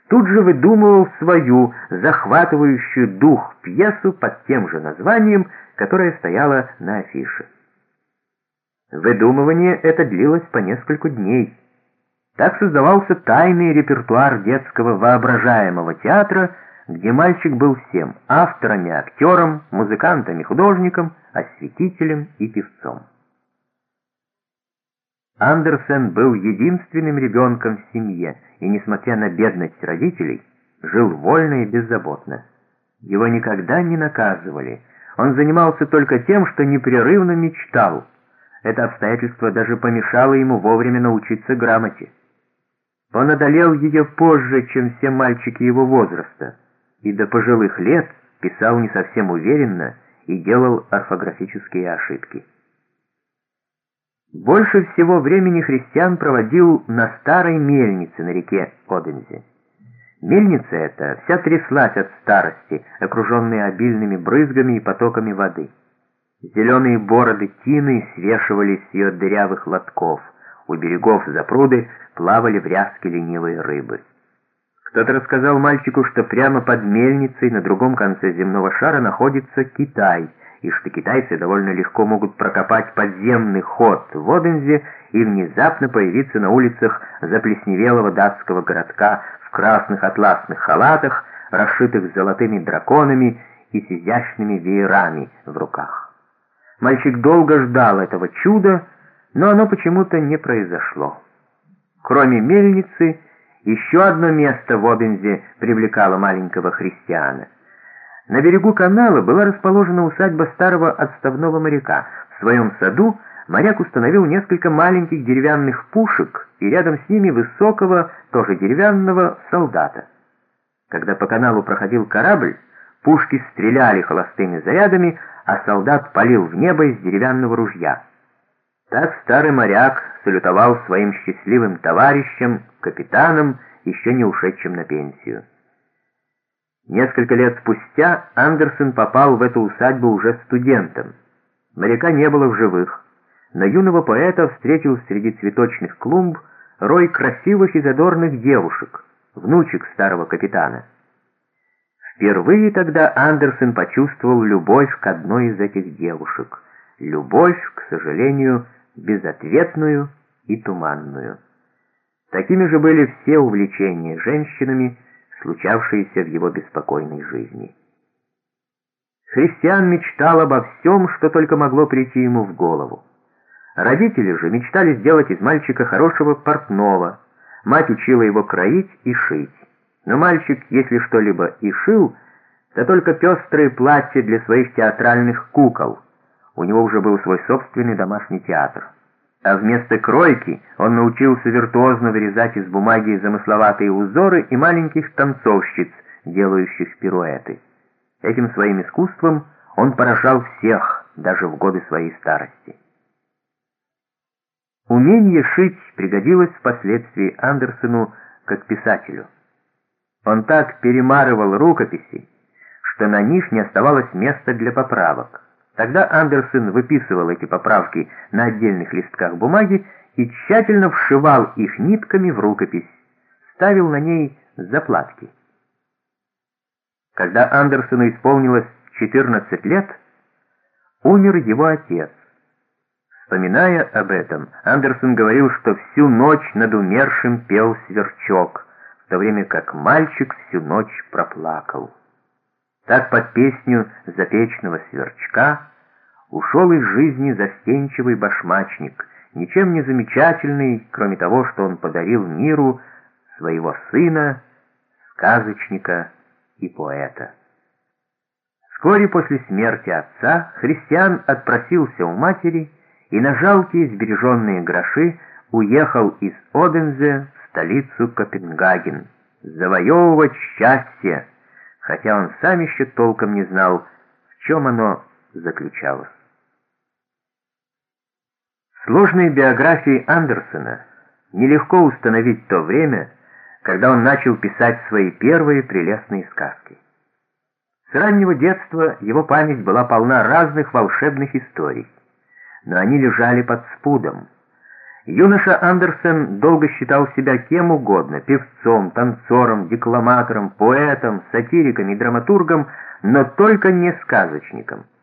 тут же выдумывал свою, захватывающую дух пьесу под тем же названием, которое стояло на афише. Выдумывание это длилось по несколько дней. Так создавался тайный репертуар детского воображаемого театра, где мальчик был всем: автором и актером, музыкантом и художником, осветителем и певцом. Андерсен был единственным ребенком в семье и, несмотря на бедность родителей, жил вольно и беззаботно. Его никогда не наказывали. Он занимался только тем, что непрерывно мечтал. Это обстоятельство даже помешало ему вовремя научиться грамоте. Он одолел ее позже, чем все мальчики его возраста, и до пожилых лет писал не совсем уверенно и делал орфографические ошибки. Больше всего времени Христиан проводил на старой мельнице на реке Одензе. Мельница эта вся тряслась от старости, окруженная обильными брызгами и потоками воды. Зеленые бороды тины свешивались с ее дырявых лотков. У берегов запруды плавали в ряске ленивые рыбы. Кто-то рассказал мальчику, что прямо под мельницей на другом конце земного шара находится Китай, и что китайцы довольно легко могут прокопать подземный ход в Одензе и внезапно появиться на улицах заплесневелого датского городка в красных атласных халатах, расшитых золотыми драконами и с изящными веерами в руках. Мальчик долго ждал этого чуда, но оно почему-то не произошло. Кроме мельницы, еще одно место в Одензе привлекало маленького Христиана. На берегу канала была расположена усадьба старого отставного моряка. В своем саду моряк установил несколько маленьких деревянных пушек и рядом с ними высокого, тоже деревянного, солдата. Когда по каналу проходил корабль, пушки стреляли холостыми зарядами, а солдат палил в небо из деревянного ружья. Так старый моряк салютовал своим счастливым товарищам, капитанам, еще не ушедшим на пенсию. Несколько лет спустя Андерсен попал в эту усадьбу уже студентом. Моряка не было в живых, но юного поэта встретил среди цветочных клумб рой красивых и задорных девушек, внучек старого капитана. Впервые тогда Андерсен почувствовал любовь к одной из этих девушек. Любовь, к сожалению, безответную и туманную. Такими же были все увлечения женщинами, случавшиеся в его беспокойной жизни. Христиан мечтал обо всем, что только могло прийти ему в голову. Родители же мечтали сделать из мальчика хорошего портного. Мать учила его кроить и шить. Но мальчик, если что-либо и шил, то только пестрые платья для своих театральных кукол. У него уже был свой собственный домашний театр. А вместо кройки он научился виртуозно вырезать из бумаги замысловатые узоры и маленьких танцовщиц, делающих пируэты. Этим своим искусством он поражал всех, даже в годы своей старости. Умение шить пригодилось впоследствии Андерсену как писателю. Он так перемарывал рукописи, что на них не оставалось места для поправок. Тогда Андерсен выписывал эти поправки на отдельных листках бумаги и тщательно вшивал их нитками в рукопись, ставил на ней заплатки. Когда Андерсену исполнилось 14 лет, умер его отец. Вспоминая об этом, Андерсен говорил, что всю ночь над умершим пел сверчок, в то время как мальчик всю ночь проплакал. Так под песню запечного сверчка ушел из жизни застенчивый башмачник, ничем не замечательный, кроме того, что он подарил миру своего сына, сказочника и поэта. Вскоре после смерти отца Христиан отпросился у матери и на жалкие сбереженные гроши уехал из Одензе в столицу Копенгаген завоевывать счастье, хотя он сам еще толком не знал, в чем оно заключалось. В сложной биографии Андерсена нелегко установить то время, когда он начал писать свои первые прелестные сказки. С раннего детства его память была полна разных волшебных историй, но они лежали под спудом. Юноша Андерсен долго считал себя кем угодно — певцом, танцором, декламатором, поэтом, сатириком и драматургом, но только не сказочником.